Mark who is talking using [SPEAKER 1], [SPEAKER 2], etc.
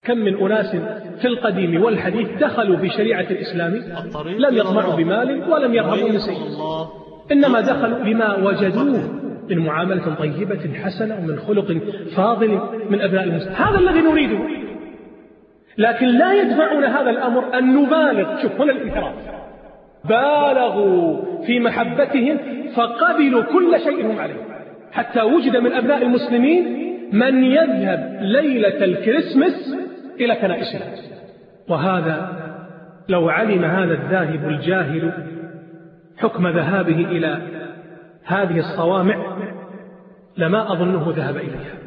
[SPEAKER 1] كم من أناس في القديم والحديث دخلوا في شريعة الإسلام لم يطمعوا بمال ولم يرغبوا من شيء، إنما دخلوا لما وجدوه من معاملة طيبة حسنة ومن خلق فاضل من أبناء المسلمين. هذا الذي نريده، لكن لا يدفعنا هذا الأمر أن نبالغ. شوف هنا الانحراف، بالغوا في محبتهم فقبلوا كل شيء هم عليه، حتى وجد من أبناء المسلمين من يذهب ليلة الكريسماس إلى كنائسهم. وهذا لو علم هذا الذاهب الجاهل حكم ذهابه إلى هذه الصوامع لما أظنه ذهب إليها.